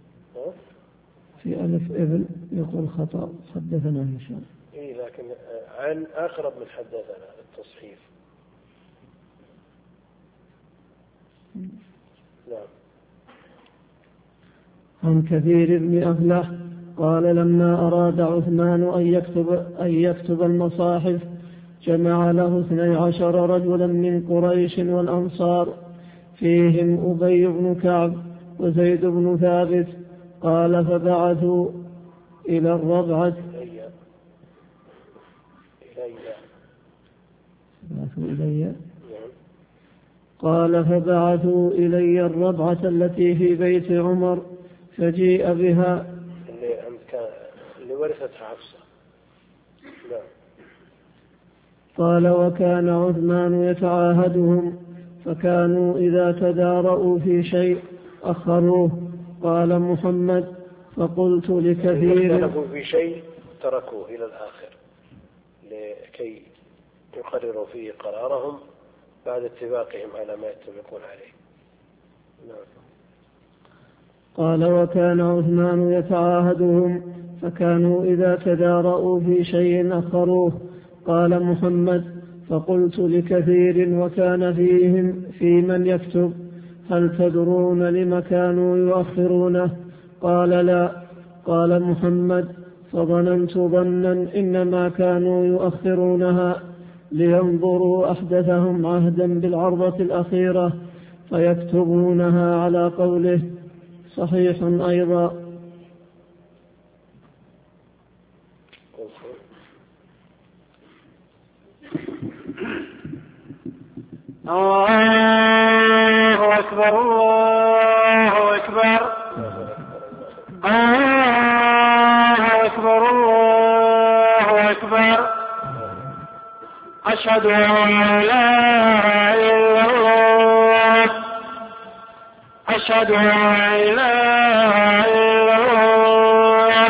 في ألف ابن يقول خطأ حدثنا هشام. إيه لكن عن أقرب من حدثنا التصحيف. نعم. عن كثير بن أفلح قال لما أراد عثمان أن يكتب, أن يكتب المصاحف جمع له اثني عشر رجلا من قريش والأنصار فيهم أبي بن كعب وزيد بن ثابت. قال فبعثوا إلى الربعة إلي إلي فبعثوا إلي قال فبعثوا إلي الربعة التي في بيت عمر فجيء بها اللي كان اللي ورثتها حفصة. نعم. قال وكان عثمان يتعاهدهم فكانوا إذا تدارؤوا في شيء أخروه. قال محمد فقلت لكثير اختلفوا في شيء تركوه إلى الآخر لكي يقرروا فيه قرارهم بعد اتفاقهم على ما يتفقون عليه. نعم. قال وكان عثمان يتعاهدهم فكانوا إذا تدارؤوا في شيء أخروه. قال محمد فقلت لكثير وكان فيهم في من يكتب هل تدرون لم كانوا يؤخرونه؟ قال لا. قال محمد فظننت ظنا إنما كانوا يؤخرونها لينظروا أحدثهم عهدا بالعرضة الأخيرة فيكتبونها على قوله. صحيح أيضا. الله أكبر الله أكبر الله أكبر الله أكبر أشهد أن لا إله إلا الله أشهد أن لا إله إلا الله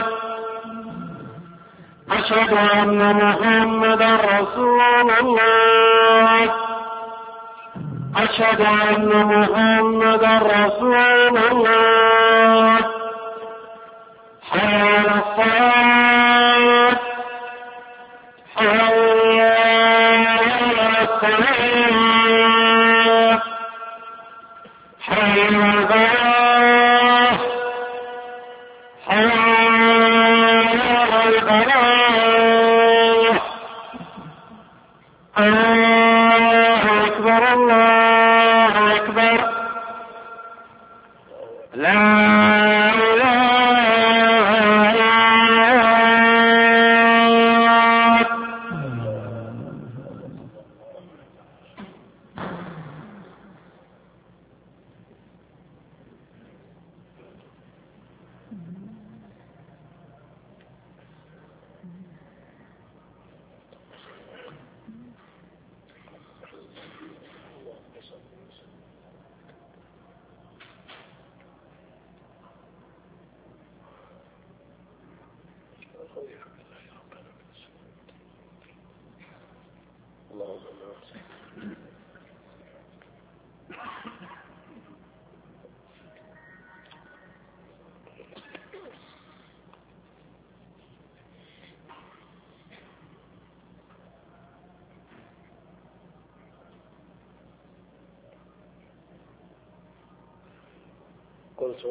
أشهد أن محمدا رسول الله أشهد أن محمدا رسول الله حي على الصلاة حي على الصلاة حي على الفلاح حي على الفلاح. الله أكبر الله أكبر لا إله إلا قلت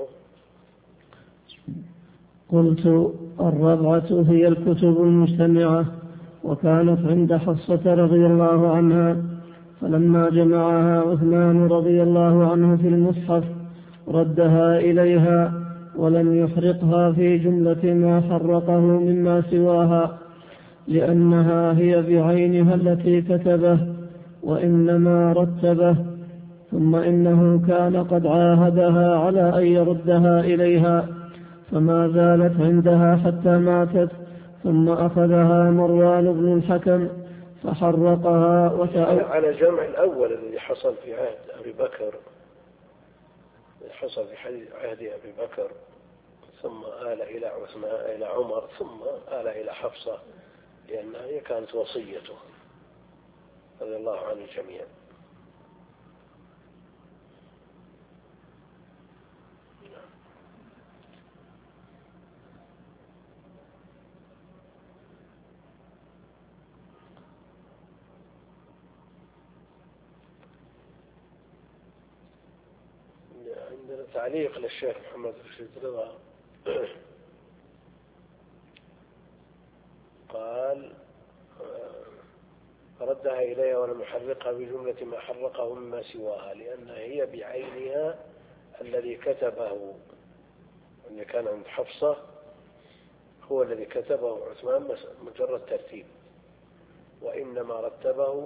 قلت الربعة هي الكتب المجتمعة وكانت عند حفصة رضي الله عنها فلما جمعها عثمان رضي الله عنه في المصحف ردها إليها ولم يحرقها في جملة ما حرقه مما سواها لأنها هي بعينها التي كتبه وإنما رتبه. ثم إنه كان قد عاهدها على أن يردها إليها فما زالت عندها حتى ماتت ثم أخذها مروان بن الحكم فحرقها وتأ... على جمع الأول الذي حصل في عهد أبي بكر حصل في عهد أبي بكر ثم آل إلى عثمان إلى عمر ثم آل إلى حفصة لأنها هي كانت وصيته رضي الله عن الجميع. عندنا تعليق للشيخ محمد رشيد رضا قال ردها إليها ولم يحرقها بجملة ما حرقه مما سواها لأنها هي بعينها الذي كتبه اللي كان عند حفصة هو الذي كتبه عثمان مجرد ترتيب، وإنما رتبه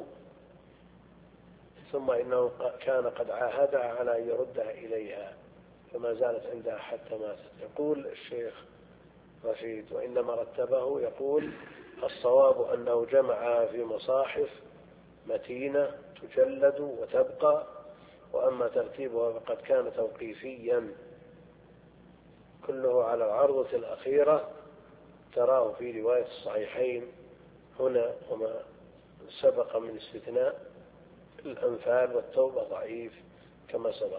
ثم إنه كان قد عاهدها على أن يردها إليها فما زالت عندها حتى ماتت. يقول الشيخ رشيد وإنما رتبه، يقول الصواب أنه جمعها في مصاحف متينة تجلد وتبقى، وأما ترتيبها فقد كان توقيفيا كله على العرضة الأخيرة تراه في رواية الصحيحين هنا، وما سبق من استثناء الأنفال والتوبة ضعيف كما سبق.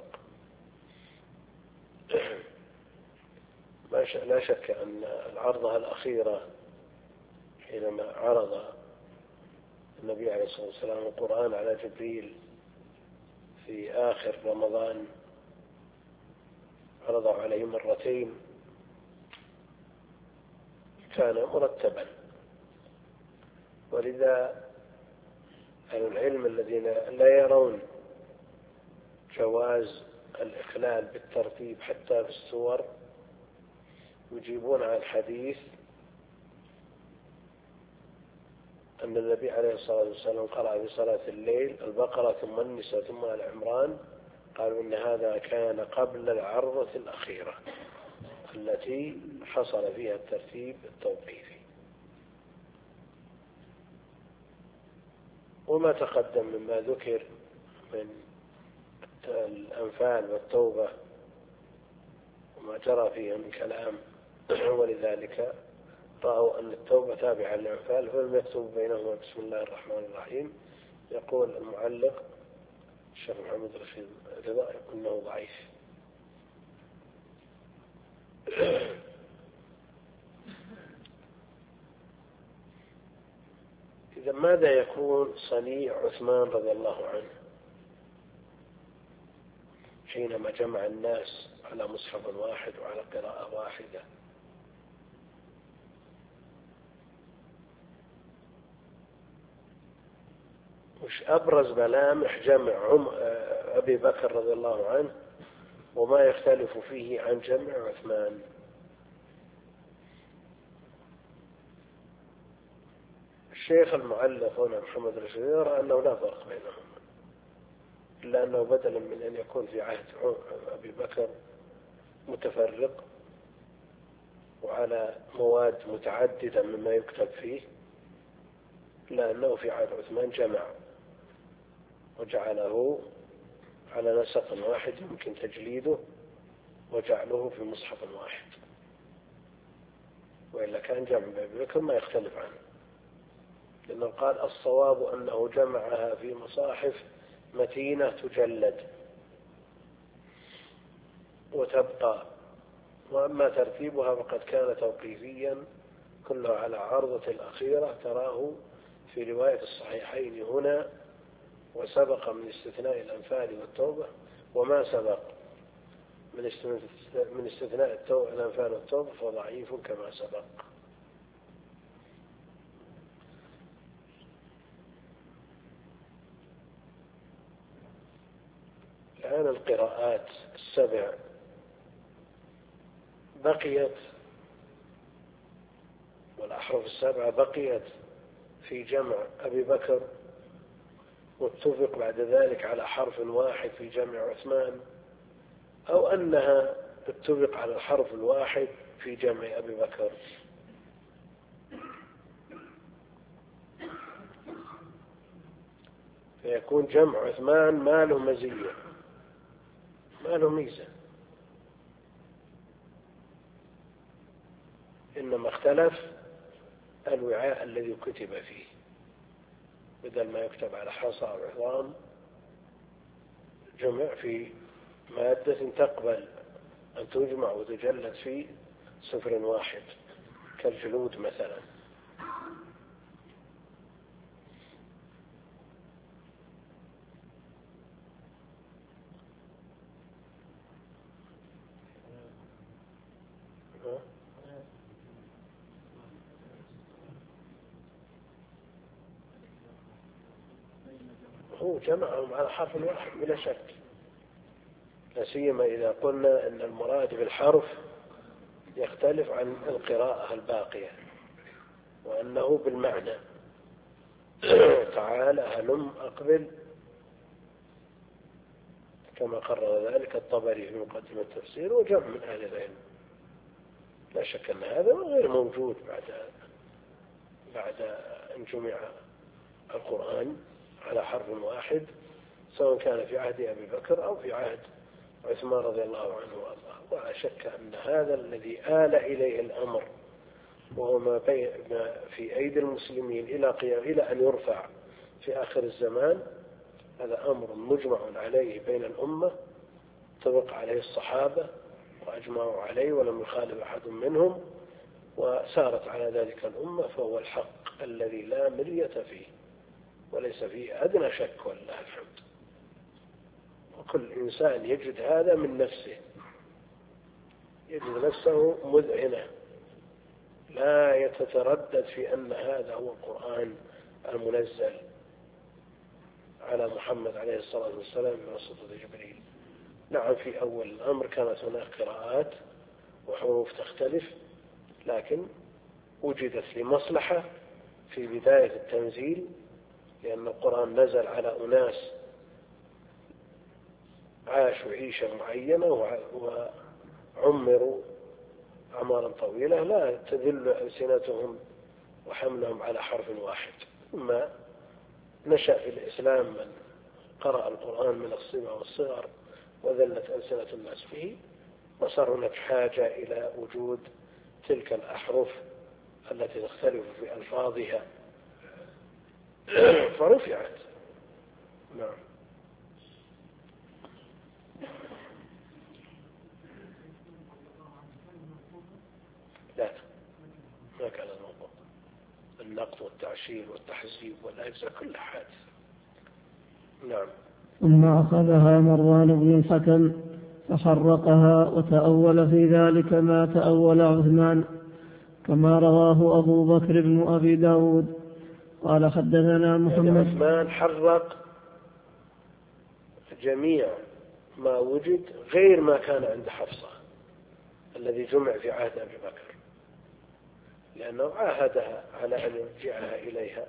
لا شك أن العرضة الأخيرة حينما عرض النبي عليه الصلاة والسلام القرآن على جبريل في آخر رمضان، عرضه عليه مرتين، كان مرتبا. ولذا أهل العلم الذين لا يرون جواز الإخلال بالترتيب حتى في السور يجيبون عن الحديث أن النبي عليه الصلاة والسلام قرأ في صلاة الليل البقرة ثم النساء ثم آل عمران، قالوا إن هذا كان قبل العرضة الأخيرة التي حصل فيها الترتيب التوقيفي. وما تقدم مما ذكر من الأنفال والتوبة وما جرى فيها من كلام، ولذلك رأوا أن التوبة تابعة للأنفال فلم يكتب بينهما بسم الله الرحمن الرحيم. يقول المعلق الشيخ محمد رشيد رضا أنه ضعيف. إذا ماذا يكون صنيع عثمان رضي الله عنه حينما جمع الناس على مصحف واحد وعلى قراءة واحدة؟ مش أبرز ملامح جمع أبي بكر رضي الله عنه وما يختلف فيه عن جمع عثمان؟ الشيخ المعلق هنا محمد رشيد يرى أنه لا فرق بينهم، إلا أنه بدلا من أن يكون في عهد أبي بكر متفرق وعلى مواد متعددة مما يكتب فيه، لأنه في عهد عثمان جمع وجعله على نسق واحد يمكن تجليده وجعله في مصحف واحد، وإلا كان جمع أبي بكر ما يختلف عنه، لأنه قال الصواب أنه جمعها في مصاحف متينة تجلد وتبقى، وأما ترتيبها فقد كان توقيفيا كله على عرضة الأخيرة تراه في رواية الصحيحين هنا، وسبق من استثناء الأنفال والتوبة، وما سبق من استثناء الأنفال والتوبة فضعيف كما سبق. الآن القراءات السبع بقيت، والأحرف السبعة بقيت في جمع أبي بكر، واتفق بعد ذلك على حرف واحد في جمع عثمان، أو أنها اتفق على الحرف الواحد في جمع أبي بكر. فيكون جمع عثمان ما له مزية ما له ميزة، إنما اختلف الوعاء الذي كتب فيه، بدل ما يكتب على حصى أو عظام جمع في مادة تقبل أن تجمع وتجلد في صفر واحد كالجلود مثلا. هو جمعهم على حرف واحد بلا شك، لا سيما إذا قلنا أن المراد بالحرف يختلف عن القراءة الباقية، وأنه بالمعنى. تعال هلم أقبل، كما قرر ذلك الطبري في مقدمة التفسير وجمع من أهل العلم. لا شك أن هذا غير موجود بعد بعد أن جمع القرآن على حرف واحد، سواء كان في عهد أبي بكر أو في عهد عثمان رضي الله عنه وأرضاه. ولا شك أن هذا الذي آل إليه الأمر وهو ما في أيدي المسلمين إلى قيام إلى أن يرفع في آخر الزمان، هذا أمر مجمع عليه بين الأمة، اتفق عليه الصحابة وأجمعوا عليه ولم يخالف أحد منهم، وسارت على ذلك الأمة، فهو الحق الذي لا مرية فيه وليس فيه أدنى شك والله الحمد. وكل إنسان يجد هذا من نفسه، يجد نفسه مذعنة لا يتتردد في أن هذا هو القرآن المنزل على محمد عليه الصلاة والسلام بواسطة جبريل. نعم في أول الأمر كانت هناك قراءات وحروف تختلف، لكن وجدت لمصلحة في بداية التنزيل، لأن القرآن نزل على أناس عاشوا عيشة معينة وعمروا أعمارا طويلة لا تذل ألسنتهم وحملهم على حرف واحد. ثم نشأ في الإسلام من قرأ القرآن من الصبا والصغر وذلت ألسنة الناس فيه، وصار هناك حاجة إلى وجود تلك الأحرف التي تختلف في ألفاظها فرفعت. نعم. لا ما كان الموضوع النقد والتعشير والتحزيب والأجزاء كلها حادث. نعم. ثم أخذها مروان بن الحكم فحرقها وتأول في ذلك ما تأول عثمان، كما رواه أبو بكر بن أبي داود قال حدثنا محمد. يعني عثمان حرق جميع ما وجد غير ما كان عند حفصة الذي جمع في عهد أبي بكر، لأنه عاهدها على أن يرجعها إليها.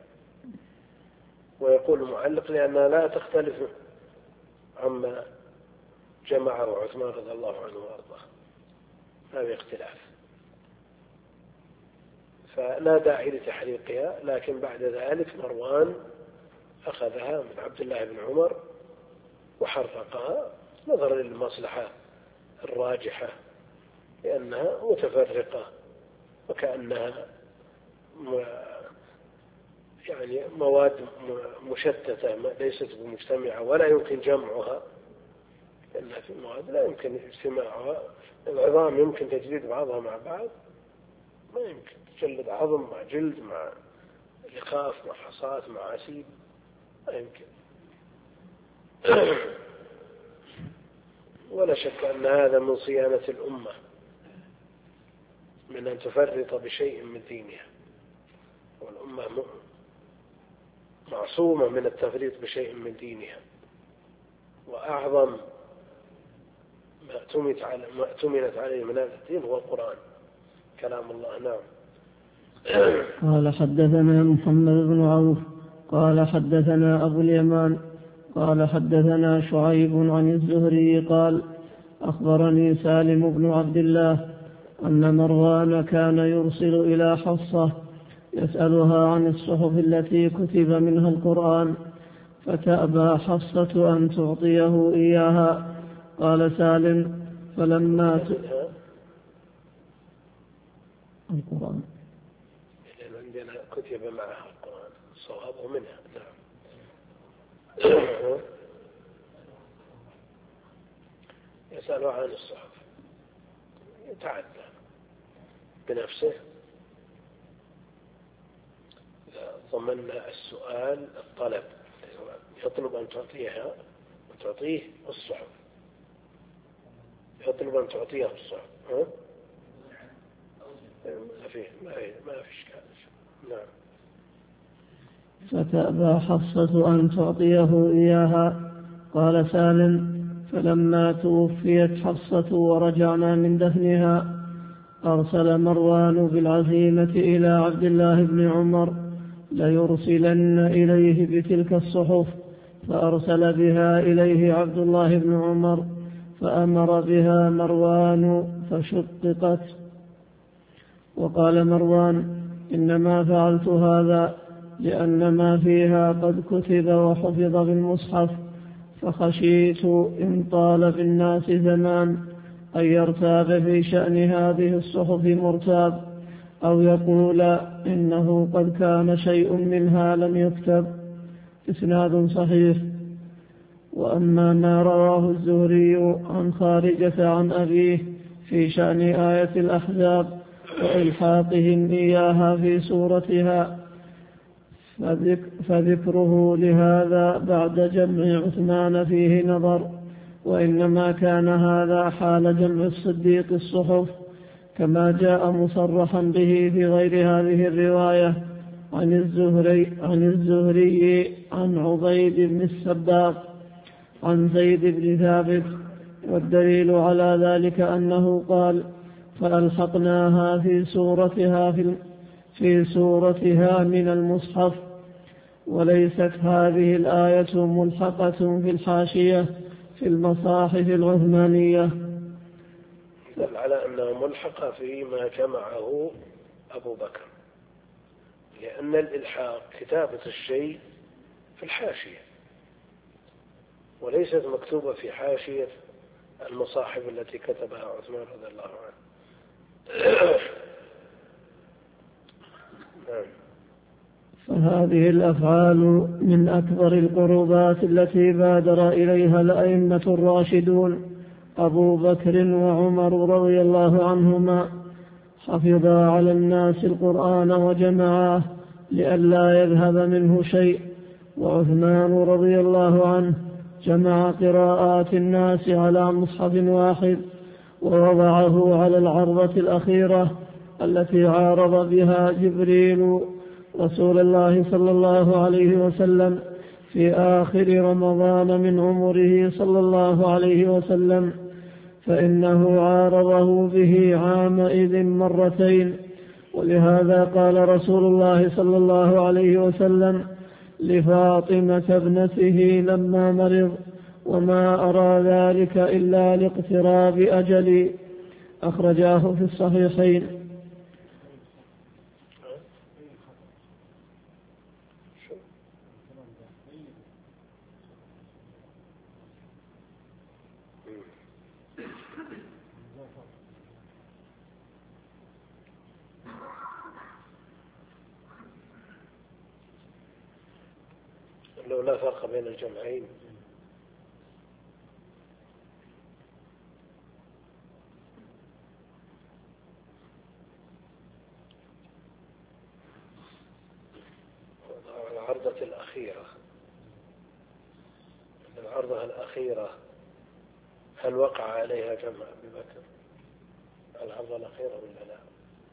ويقول المعلق لأنها لا تختلف عما جمعه عثمان رضي الله عنه وأرضاه، ما في اختلاف، فلا داعي لتحريقها. لكن بعد ذلك مروان أخذها من عبد الله بن عمر وحرقها نظرا للمصلحة الراجحة، لأنها متفرقة وكأنها يعني مواد مشتتة ليست بمجتمعة ولا يمكن جمعها، لأنها في مواد لا يمكن اجتماعها. العظام يمكن تجليد بعضها مع بعض، ما يمكن تجلد عظم مع جلد مع لقاف مع حصات مع عسيب، ما يمكن. ولا شك أن هذا من صيانة الأمة من أن تفرط بشيء من دينها، والأمة معصومة من التفريط بشيء من دينها. وأعظم ما اؤتمنت عليه من هذا الدين هو القرآن كلام الله. نعم. قال حدثنا محمد بن عوف قال حدثنا أبو اليمان قال حدثنا شعيب عن الزهري قال أخبرني سالم بن عبد الله أن مروان كان يرسل إلى حفصة يسألها عن الصحف التي كتب منها القرآن، فتأبى حفصة أن تعطيه إياها. قال سالم فلما ت... القرآن لأن عندنا كتب معها القرآن صوابه منها. نعم. يسألها عن الصحف يتعدى بنفسه، ضمننا السؤال الطلب، يطلب أن تعطيها وتعطيه الصحف، يطلب أن تعطيها الصحف. ها؟ ما في ما في ما في إشكال. نعم. فتأبى حفصة أن تعطيه إياها. قال سالم فلما توفيت حفصة ورجعنا من دفنها أرسل مروان بالعزيمة إلى عبد الله بن عمر ليرسلن إليه بتلك الصحف، فأرسل بها إليه عبد الله بن عمر فأمر بها مروان فشققت. وقال مروان: إنما فعلت هذا لأن ما فيها قد كتب وحفظ بالمصحف، فخشيت إن طال بالناس زمان أن يرتاب في شأن هذه الصحف مرتاب، أو يقول إنه قد كان شيء منها لم يكتب. إسناد صحيح. وأما ما رواه الزهري عن خارجة عن أبيه في شأن آية الأحزاب وإلحاقهم إياها في سورتها فذكره لهذا بعد جمع عثمان فيه نظر، وإنما كان هذا حال جمع الصديق الصحف، كما جاء مصرحا به في غير هذه الرواية عن الزهري عن الزهري عن عبيد بن السباق عن زيد بن ثابت. والدليل على ذلك أنه قال: فألحقناها في سورتها في, في سورتها من المصحف. وليست هذه الآية ملحقة في الحاشية في المصاحف العثمانية، دل على أنها ملحقة فيما جمعه أبو بكر، لأن الإلحاق كتابة الشيء في الحاشية، وليست مكتوبة في حاشية المصاحف التي كتبها عثمان رضي الله عنه. نعم. فهذه الأفعال من أكبر القربات التي بادر إليها الأئمة الراشدون أبو بكر وعمر رضي الله عنهما، حفظا على الناس القرآن وجمعاه لئلا يذهب منه شيء. وعثمان رضي الله عنه جمع قراءات الناس على مصحف واحد ووضعه على العرضة الأخيرة التي عارض بها جبريل رسول الله صلى الله عليه وسلم في آخر رمضان من عمره صلى الله عليه وسلم، فإنه عارضه به عامئذ مرتين. ولهذا قال رسول الله صلى الله عليه وسلم لفاطمة ابنته لما مرض: وما أرى ذلك إلا لاقتراب أجلي. أخرجاه في الصحيحين. لو لا فرق بين الجمعين العرضة الأخيرة، العرضة الأخيرة هل وقع عليها جمع أبي بكر العرضة الأخيرة ولا لا؟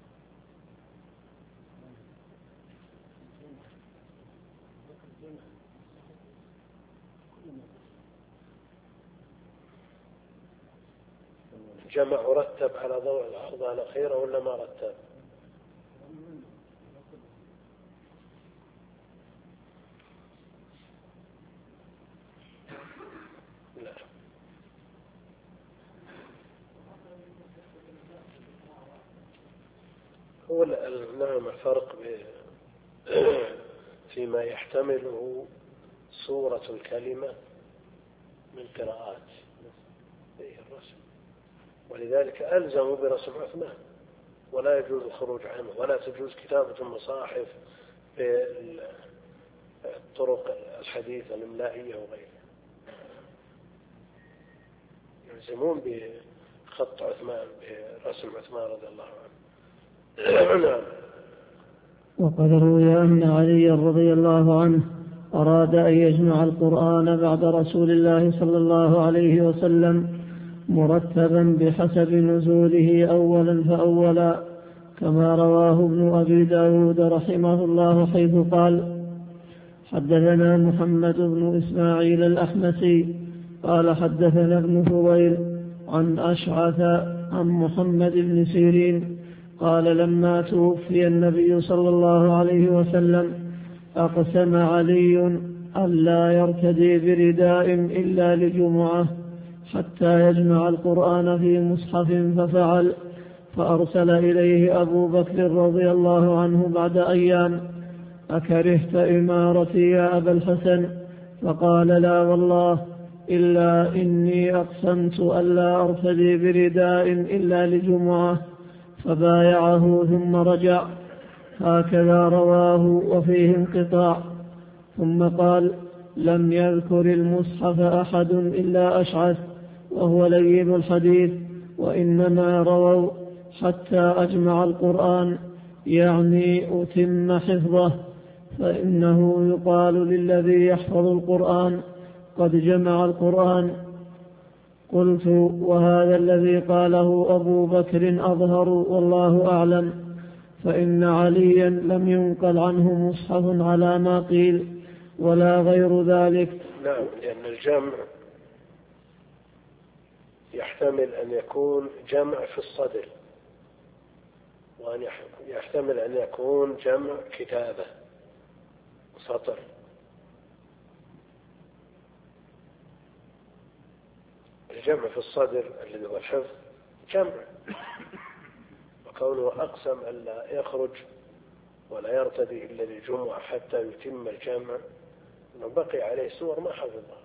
جمع رتب على ضوء العرضة الأخيرة ولا ما رتب؟ لا. هو نعم الفرق فيما يحتمله صورة الكلمة من قراءات الرسم، ولذلك ألزموا برسم عثمان، ولا يجوز الخروج عنه، ولا تجوز كتابة المصاحف بالطرق الحديثة الإملائية وغيرها، يلزمون بخط عثمان برسم عثمان رضي الله عنه. وقد روي أن علي رضي الله عنه أراد أن يجمع القرآن بعد رسول الله صلى الله عليه وسلم مرتبا بحسب نزوله أولا فأولا، كما رواه ابن أبي داود رحمه الله حيث قال: حدثنا محمد بن إسماعيل الأحمسي قال حدثنا ابن فضيل عن أشعث عن محمد بن سيرين قال لما توفي النبي صلى الله عليه وسلم أقسم علي ألا يرتدي برداء إلا لجمعة حتى يجمع القرآن في مصحف ففعل، فأرسل إليه أبو بكر رضي الله عنه بعد أيام: أكرهت إمارتي يا أبا الحسن؟ فقال: لا والله، إلا إني أقسمت ألا أرتدي برداء إلا لجمعة. فبايعه ثم رجع. هكذا رواه وفيه انقطاع. ثم قال: لم يذكر المصحف أحد إلا أشعث وهو لين الحديث، وإنما رووا حتى أجمع القرآن، يعني أتم حفظه، فإنه يقال للذي يحفظ القرآن: قد جمع القرآن. قلت: وهذا الذي قاله أبو بكر أظهر والله أعلم، فإن عليا لم ينقل عنه مصحف على ما قيل ولا غير ذلك. نعم، لأن الجمع يحتمل أن يكون جمع في الصدر، وأن يحتمل أن يكون جمع كتابة سطر. الجمع في الصدر الذي هو الحفظ جمع، وكونه أقسم ألا يخرج ولا يرتدي إلا للجمعة حتى يتم الجمع، أنه بقي عليه سور ما حفظها.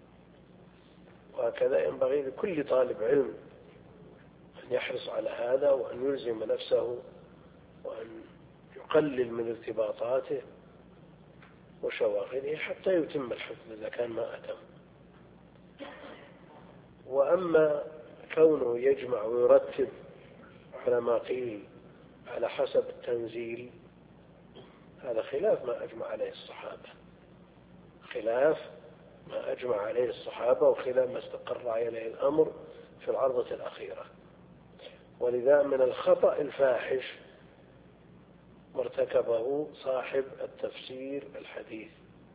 وهكذا ينبغي لكل طالب علم أن يحرص على هذا، وأن يلزم نفسه، وأن يقلل من ارتباطاته وشواغله حتى يتم الحفظ إذا كان ما أتم. وأما كونه يجمع ويرتب على ما قيل على حسب التنزيل، هذا خلاف ما أجمع عليه الصحابة، خلاف ما أجمع عليه الصحابة وخلاف ما استقر عليه الأمر في العرضة الأخيرة. ولذا من الخطأ الفاحش مرتكبه صاحب التفسير الحديث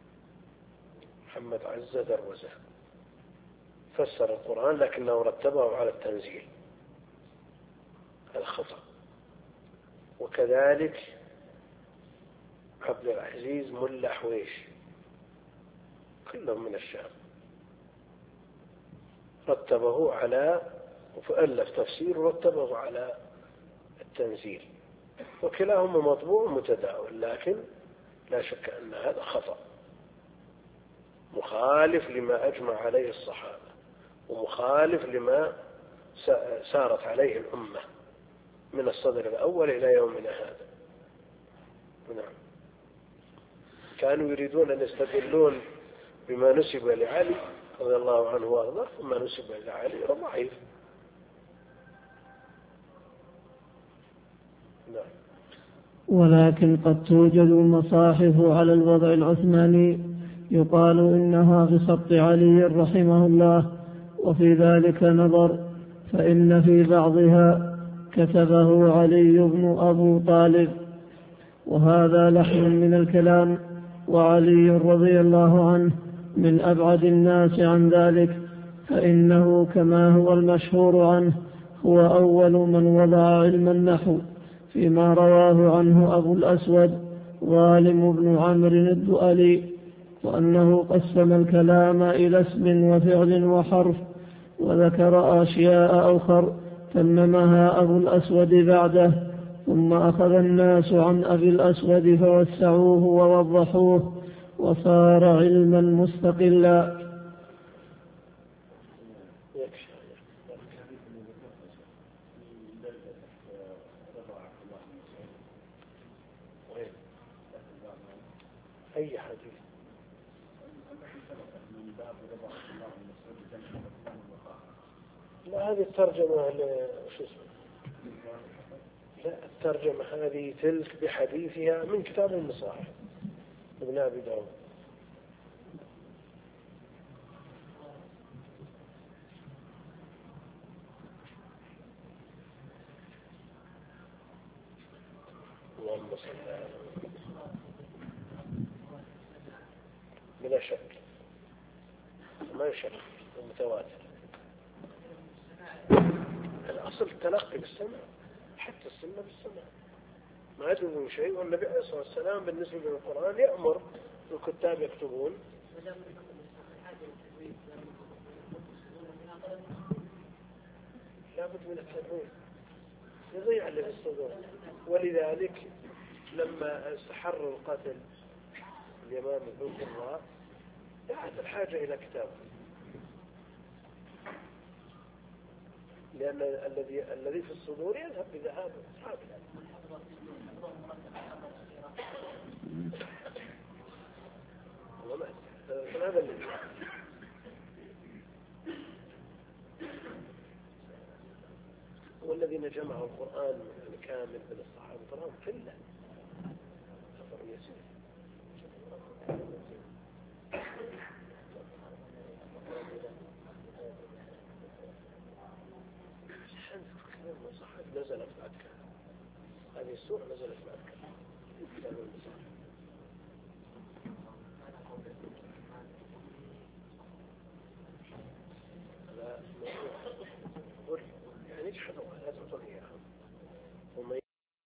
محمد عزة دروزة، فسر القرآن لكنه رتبه على التنزيل، هذا خطأ. وكذلك عبد العزيز ملا حويش كلهم من الشام، رتبه على وألف تفسير ورتبه على التنزيل، وكلاهما مطبوع متداول، لكن لا شك أن هذا خطأ مخالف لما أجمع عليه الصحابة، ومخالف لما سارت عليه الأمة من الصدر الأول إلى يومنا هذا. نعم، كانوا يريدون أن يستدلون بما نسب لعلي رضي الله عنه وارضاه، وما نسب لعلي ضعيف. نعم. ولكن قد توجد مصاحف على الوضع العثماني يقال إنها بخط علي رحمه الله، وفي ذلك نظر، فإن في بعضها كتبه علي بن أبو طالب، وهذا لحن من الكلام، وعلي رضي الله عنه من أبعد الناس عن ذلك، فإنه كما هو المشهور عنه هو أول من وضع علم النحو، فيما رواه عنه أبو الأسود غالم بن عمرو الدؤلي، وأنه قسم الكلام إلى اسم وفعل وحرف، وذكر أشياء أخر تممها أبو الأسود بعده، ثم أخذ الناس عن أبي الأسود فوسعوه ووضحوه، وصار علما مستقلا. أي حديث؟ لا، هذه الترجمة شو اسمه؟ لا، الترجمة هذه تلك بحديثها من كتاب المصاحف ابن أبي داود. اللهم صل على بلا شك، ما شك متواتر. أصل التلقي بالسمع، حتى السنة بالسمع ما يدرون شيء. والنبي عليه الصلاة والسلام بالنسبة للقرآن يأمر الكتاب يكتبون. لابد من التنوين يضيع اللي في الصدور. ولذلك لما استحر القتل اليمامي بالقراء دعت الحاجة إلى كتاب، لأن الذي الذي في الصدور يذهب بذهاب أصحابه. هذا الذي والذين جمعوا القرآن الكامل من الصحابة تراهم قلة، خبر يسير. نزلت بعد كده، هذه السورة نزلت بعد كده.